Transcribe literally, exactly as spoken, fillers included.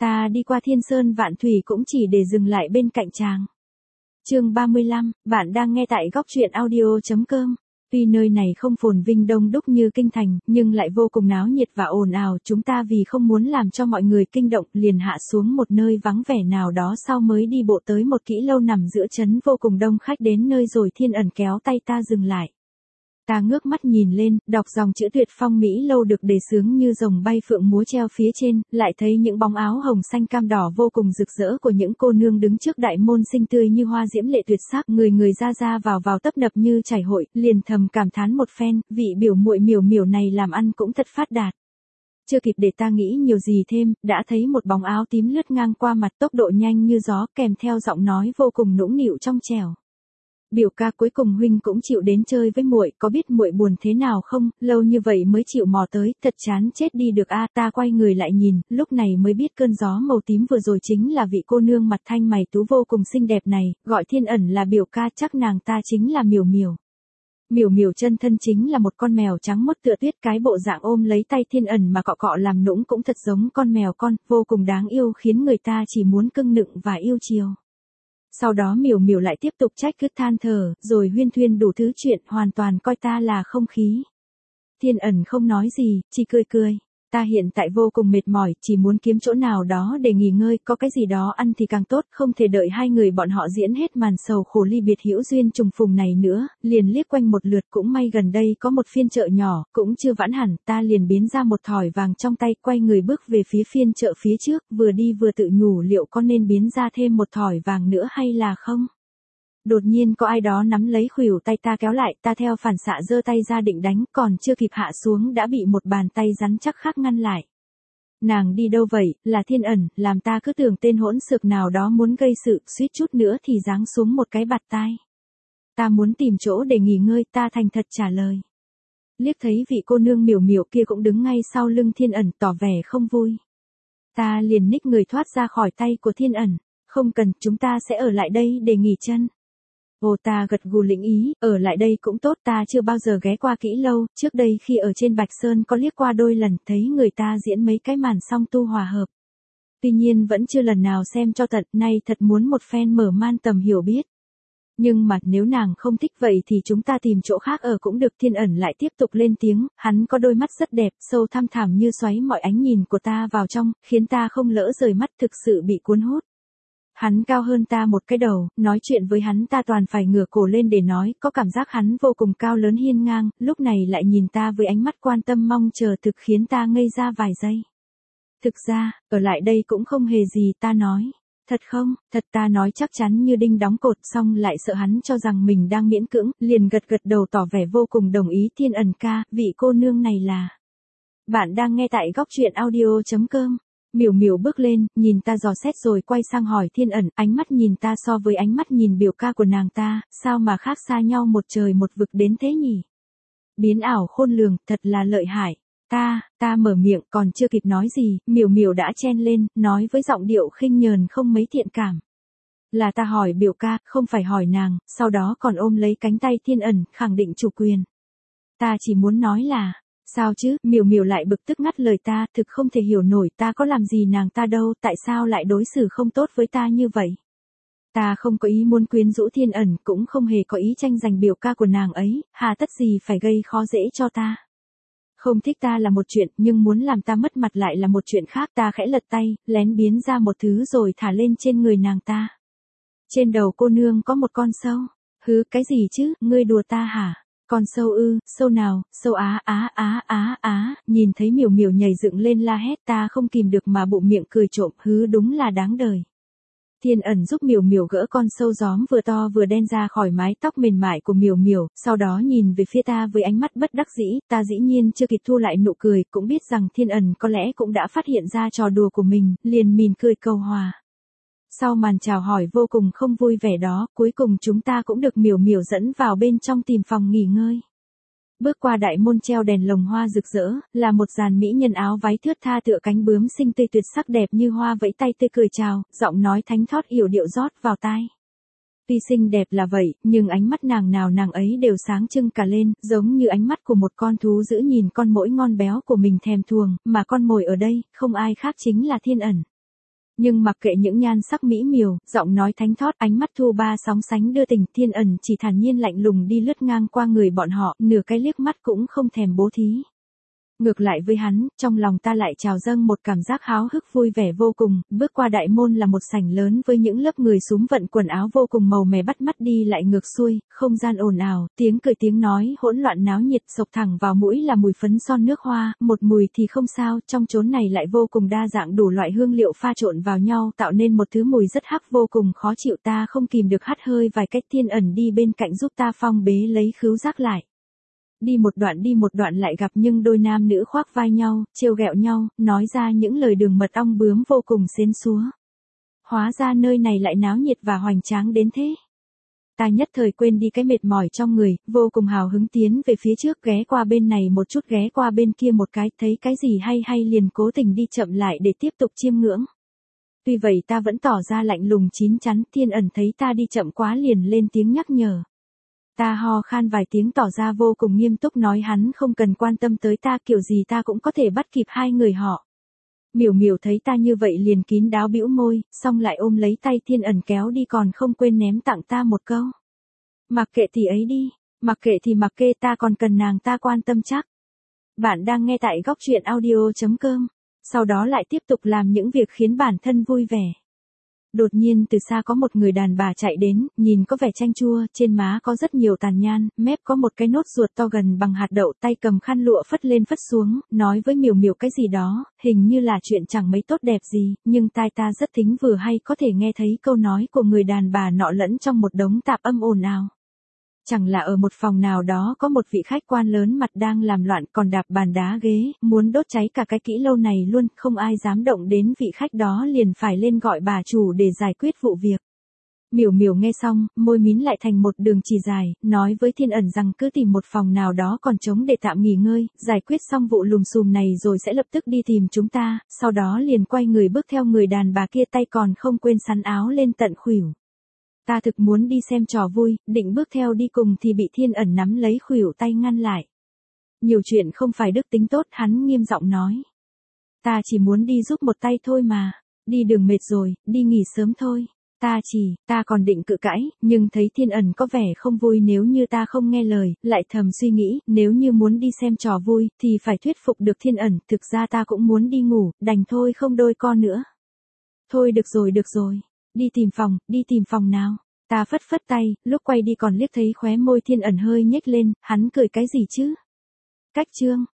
ta đi qua thiên sơn vạn thủy cũng chỉ để dừng lại bên cạnh chàng. Chương ba mươi lăm, bạn đang nghe tại góc truyện audio chấm com. Tuy nơi này không phồn vinh đông đúc như kinh thành, nhưng lại vô cùng náo nhiệt và ồn ào, chúng ta vì không muốn làm cho mọi người kinh động, liền hạ xuống một nơi vắng vẻ nào đó sau mới đi bộ tới một kỹ lâu nằm giữa trấn vô cùng đông khách đến nơi rồi Thiên Ẩn kéo tay ta dừng lại. Ta ngước mắt nhìn lên, đọc dòng chữ Tuyệt Phong Mỹ Lâu được đề xướng như rồng bay phượng múa treo phía trên, lại thấy những bóng áo hồng xanh cam đỏ vô cùng rực rỡ của những cô nương đứng trước đại môn xinh tươi như hoa diễm lệ tuyệt sắc, người người ra ra vào vào tấp nập như chảy hội, liền thầm cảm thán một phen, vị biểu muội miểu miểu này làm ăn cũng thật phát đạt. Chưa kịp để ta nghĩ nhiều gì thêm, đã thấy một bóng áo tím lướt ngang qua mặt tốc độ nhanh như gió, kèm theo giọng nói vô cùng nũng nịu trong trẻo. Biểu ca, cuối cùng huynh cũng chịu đến chơi với muội, có biết muội buồn thế nào không, lâu như vậy mới chịu mò tới, thật chán chết đi được a. Ta quay người lại nhìn, lúc này mới biết cơn gió màu tím vừa rồi chính là vị cô nương mặt thanh mày tú vô cùng xinh đẹp này, gọi Thiên Ẩn là biểu ca, chắc nàng ta chính là Miểu Miểu. Miểu Miểu chân thân chính là một con mèo trắng mốt tựa tuyết, cái bộ dạng ôm lấy tay Thiên Ẩn mà cọ cọ làm nũng cũng thật giống con mèo con, vô cùng đáng yêu khiến người ta chỉ muốn cưng nựng và yêu chiều. Sau đó Miểu Miểu lại tiếp tục trách cứ than thở, rồi huyên thuyên đủ thứ chuyện, hoàn toàn coi ta là không khí. Thiên Ẩn không nói gì, chỉ cười cười. Ta hiện tại vô cùng mệt mỏi, chỉ muốn kiếm chỗ nào đó để nghỉ ngơi, có cái gì đó ăn thì càng tốt, không thể đợi hai người bọn họ diễn hết màn sầu khổ ly biệt hữu duyên trùng phùng này nữa, liền liếc quanh một lượt, cũng may gần đây có một phiên chợ nhỏ, cũng chưa vãn hẳn, ta liền biến ra một thỏi vàng trong tay, quay người bước về phía phiên chợ phía trước, vừa đi vừa tự nhủ liệu có nên biến ra thêm một thỏi vàng nữa hay là không. Đột nhiên có ai đó nắm lấy khuỷu tay ta kéo lại, ta theo phản xạ giơ tay ra định đánh, còn chưa kịp hạ xuống đã bị một bàn tay rắn chắc khác ngăn lại. Nàng đi đâu vậy, là Thiên Ẩn, làm ta cứ tưởng tên hỗn xược nào đó muốn gây sự, suýt chút nữa thì giáng xuống một cái bạt tai. Ta muốn tìm chỗ để nghỉ ngơi, ta thành thật trả lời. Liếc thấy vị cô nương Miểu Miểu kia cũng đứng ngay sau lưng Thiên Ẩn, tỏ vẻ không vui. Ta liền ních người thoát ra khỏi tay của Thiên Ẩn, không cần, chúng ta sẽ ở lại đây để nghỉ chân. Ồ, ta gật gù lĩnh ý, ở lại đây cũng tốt, ta chưa bao giờ ghé qua kỹ lâu, trước đây khi ở trên Bạch Sơn có liếc qua đôi lần, thấy người ta diễn mấy cái màn song tu hòa hợp. Tuy nhiên vẫn chưa lần nào xem cho tận, nay thật muốn một phen mở man tầm hiểu biết. Nhưng mà nếu nàng không thích vậy thì chúng ta tìm chỗ khác ở cũng được. Thiên Ẩn lại tiếp tục lên tiếng, hắn có đôi mắt rất đẹp, sâu thăm thẳm như xoáy mọi ánh nhìn của ta vào trong, khiến ta không lỡ rời mắt, thực sự bị cuốn hút. Hắn cao hơn ta một cái đầu, nói chuyện với hắn ta toàn phải ngửa cổ lên để nói, có cảm giác hắn vô cùng cao lớn hiên ngang, lúc này lại nhìn ta với ánh mắt quan tâm mong chờ thực khiến ta ngây ra vài giây. Thực ra, ở lại đây cũng không hề gì, ta nói. Thật không, thật, ta nói chắc chắn như đinh đóng cột, xong lại sợ hắn cho rằng mình đang miễn cưỡng, liền gật gật đầu tỏ vẻ vô cùng đồng ý. Thiên Ẩn ca, vị cô nương này là... Bạn đang nghe tại góc truyện audio chấm com. Miểu Miểu bước lên, nhìn ta dò xét rồi quay sang hỏi Thiên Ẩn, ánh mắt nhìn ta so với ánh mắt nhìn biểu ca của nàng ta, sao mà khác xa nhau một trời một vực đến thế nhỉ? Biến ảo khôn lường, thật là lợi hại. Ta, ta mở miệng, còn chưa kịp nói gì, Miểu Miểu đã chen lên, nói với giọng điệu khinh nhờn không mấy thiện cảm. Là ta hỏi biểu ca, không phải hỏi nàng, sau đó còn ôm lấy cánh tay Thiên Ẩn, khẳng định chủ quyền. Ta chỉ muốn nói là... Sao chứ, Miểu Miểu lại bực tức ngắt lời ta, thực không thể hiểu nổi, ta có làm gì nàng ta đâu, tại sao lại đối xử không tốt với ta như vậy. Ta không có ý muốn quyến rũ Thiên Ẩn, cũng không hề có ý tranh giành biểu ca của nàng ấy, hà tất gì phải gây khó dễ cho ta. Không thích ta là một chuyện, nhưng muốn làm ta mất mặt lại là một chuyện khác. Ta khẽ lật tay, lén biến ra một thứ rồi thả lên trên người nàng ta. Trên đầu cô nương có một con sâu. Hứ, cái gì chứ, ngươi đùa ta hả? Con sâu ư, sâu nào, sâu á á á á á, nhìn thấy Miểu Miểu nhảy dựng lên la hét, ta không kìm được mà bụng miệng cười trộm, hứ đúng là đáng đời. Thiên Ẩn giúp Miểu Miểu gỡ con sâu gióm vừa to vừa đen ra khỏi mái tóc mềm mại của Miểu Miểu, sau đó nhìn về phía ta với ánh mắt bất đắc dĩ, ta dĩ nhiên chưa kịp thu lại nụ cười, cũng biết rằng Thiên Ẩn có lẽ cũng đã phát hiện ra trò đùa của mình, liền mỉm cười cầu hòa. Sau màn chào hỏi vô cùng không vui vẻ đó, cuối cùng chúng ta cũng được Miểu Miểu dẫn vào bên trong tìm phòng nghỉ ngơi. Bước qua đại môn treo đèn lồng hoa rực rỡ, là một dàn mỹ nhân áo váy thướt tha tựa cánh bướm xinh tươi tuyệt sắc đẹp như hoa vẫy tay tươi cười chào, giọng nói thánh thót yểu điệu rót vào tai. Tuy xinh đẹp là vậy, nhưng ánh mắt nàng nào nàng ấy đều sáng trưng cả lên, giống như ánh mắt của một con thú dữ nhìn con mỗi ngon béo của mình thèm thuồng, mà con mồi ở đây, không ai khác chính là Thiên Ẩn. Nhưng mặc kệ những nhan sắc mỹ miều, giọng nói thánh thót, ánh mắt thu ba sóng sánh đưa tình, Thiên Ẩn chỉ thản nhiên lạnh lùng đi lướt ngang qua người bọn họ, nửa cái liếc mắt cũng không thèm bố thí. Ngược lại với hắn, trong lòng ta lại trào dâng một cảm giác háo hức vui vẻ vô cùng, bước qua đại môn là một sảnh lớn với những lớp người súm vận quần áo vô cùng màu mè bắt mắt đi lại ngược xuôi, không gian ồn ào, tiếng cười tiếng nói hỗn loạn náo nhiệt, sộc thẳng vào mũi là mùi phấn son nước hoa, một mùi thì không sao, trong chốn này lại vô cùng đa dạng đủ loại hương liệu pha trộn vào nhau tạo nên một thứ mùi rất hắc vô cùng khó chịu, ta không kìm được hắt hơi vài cách. Thiên Ẩn đi bên cạnh giúp ta phong bế lấy khứu giác lại. Đi một đoạn đi một đoạn lại gặp nhưng đôi nam nữ khoác vai nhau, trêu ghẹo nhau, nói ra những lời đường mật ong bướm vô cùng xến xúa. Hóa ra nơi này lại náo nhiệt và hoành tráng đến thế. Ta nhất thời quên đi cái mệt mỏi trong người, vô cùng hào hứng tiến về phía trước, ghé qua bên này một chút ghé qua bên kia một cái, thấy cái gì hay hay liền cố tình đi chậm lại để tiếp tục chiêm ngưỡng. Tuy vậy ta vẫn tỏ ra lạnh lùng chín chắn, Thiên Ẩn thấy ta đi chậm quá liền lên tiếng nhắc nhở. Ta ho khan vài tiếng tỏ ra vô cùng nghiêm túc nói hắn không cần quan tâm tới ta, kiểu gì ta cũng có thể bắt kịp hai người họ. Miểu Miểu thấy ta như vậy liền kín đáo bĩu môi, xong lại ôm lấy tay Thiên Ẩn kéo đi còn không quên ném tặng ta một câu. Mặc kệ thì ấy đi, mặc kệ thì mặc kệ, ta còn cần nàng ta quan tâm chắc. Bạn đang nghe tại góc truyện audio chấm com, sau đó lại tiếp tục làm những việc khiến bản thân vui vẻ. Đột nhiên từ xa có một người đàn bà chạy đến, nhìn có vẻ chanh chua, trên má có rất nhiều tàn nhan, mép có một cái nốt ruột to gần bằng hạt đậu, tay cầm khăn lụa phất lên phất xuống, nói với Miểu Miểu cái gì đó, hình như là chuyện chẳng mấy tốt đẹp gì, nhưng tai ta rất thính vừa hay có thể nghe thấy câu nói của người đàn bà nọ lẫn trong một đống tạp âm ồn ào. Chẳng là ở một phòng nào đó có một vị khách quan lớn mặt đang làm loạn còn đạp bàn đá ghế, muốn đốt cháy cả cái kỹ lâu này luôn, không ai dám động đến vị khách đó liền phải lên gọi bà chủ để giải quyết vụ việc. Miểu Miểu nghe xong, môi mím lại thành một đường chỉ dài, nói với Thiên Ẩn rằng cứ tìm một phòng nào đó còn trống để tạm nghỉ ngơi, giải quyết xong vụ lùm xùm này rồi sẽ lập tức đi tìm chúng ta, sau đó liền quay người bước theo người đàn bà kia, tay còn không quên sắn áo lên tận khuỷu. Ta thực muốn đi xem trò vui, định bước theo đi cùng thì bị Thiên Ẩn nắm lấy khuỷu tay ngăn lại. Nhiều chuyện không phải đức tính tốt, hắn nghiêm giọng nói. Ta chỉ muốn đi giúp một tay thôi mà, đi đường mệt rồi, đi nghỉ sớm thôi. Ta chỉ, ta còn định cự cãi, nhưng thấy Thiên Ẩn có vẻ không vui nếu như ta không nghe lời, lại thầm suy nghĩ, nếu như muốn đi xem trò vui, thì phải thuyết phục được Thiên Ẩn, thực ra ta cũng muốn đi ngủ, đành thôi không đôi con nữa. Thôi được rồi được rồi. Đi tìm phòng, đi tìm phòng nào. Ta phất phất tay, lúc quay đi còn liếc thấy khóe môi Thiên Ẩn hơi nhếch lên, hắn cười cái gì chứ? Cách chương.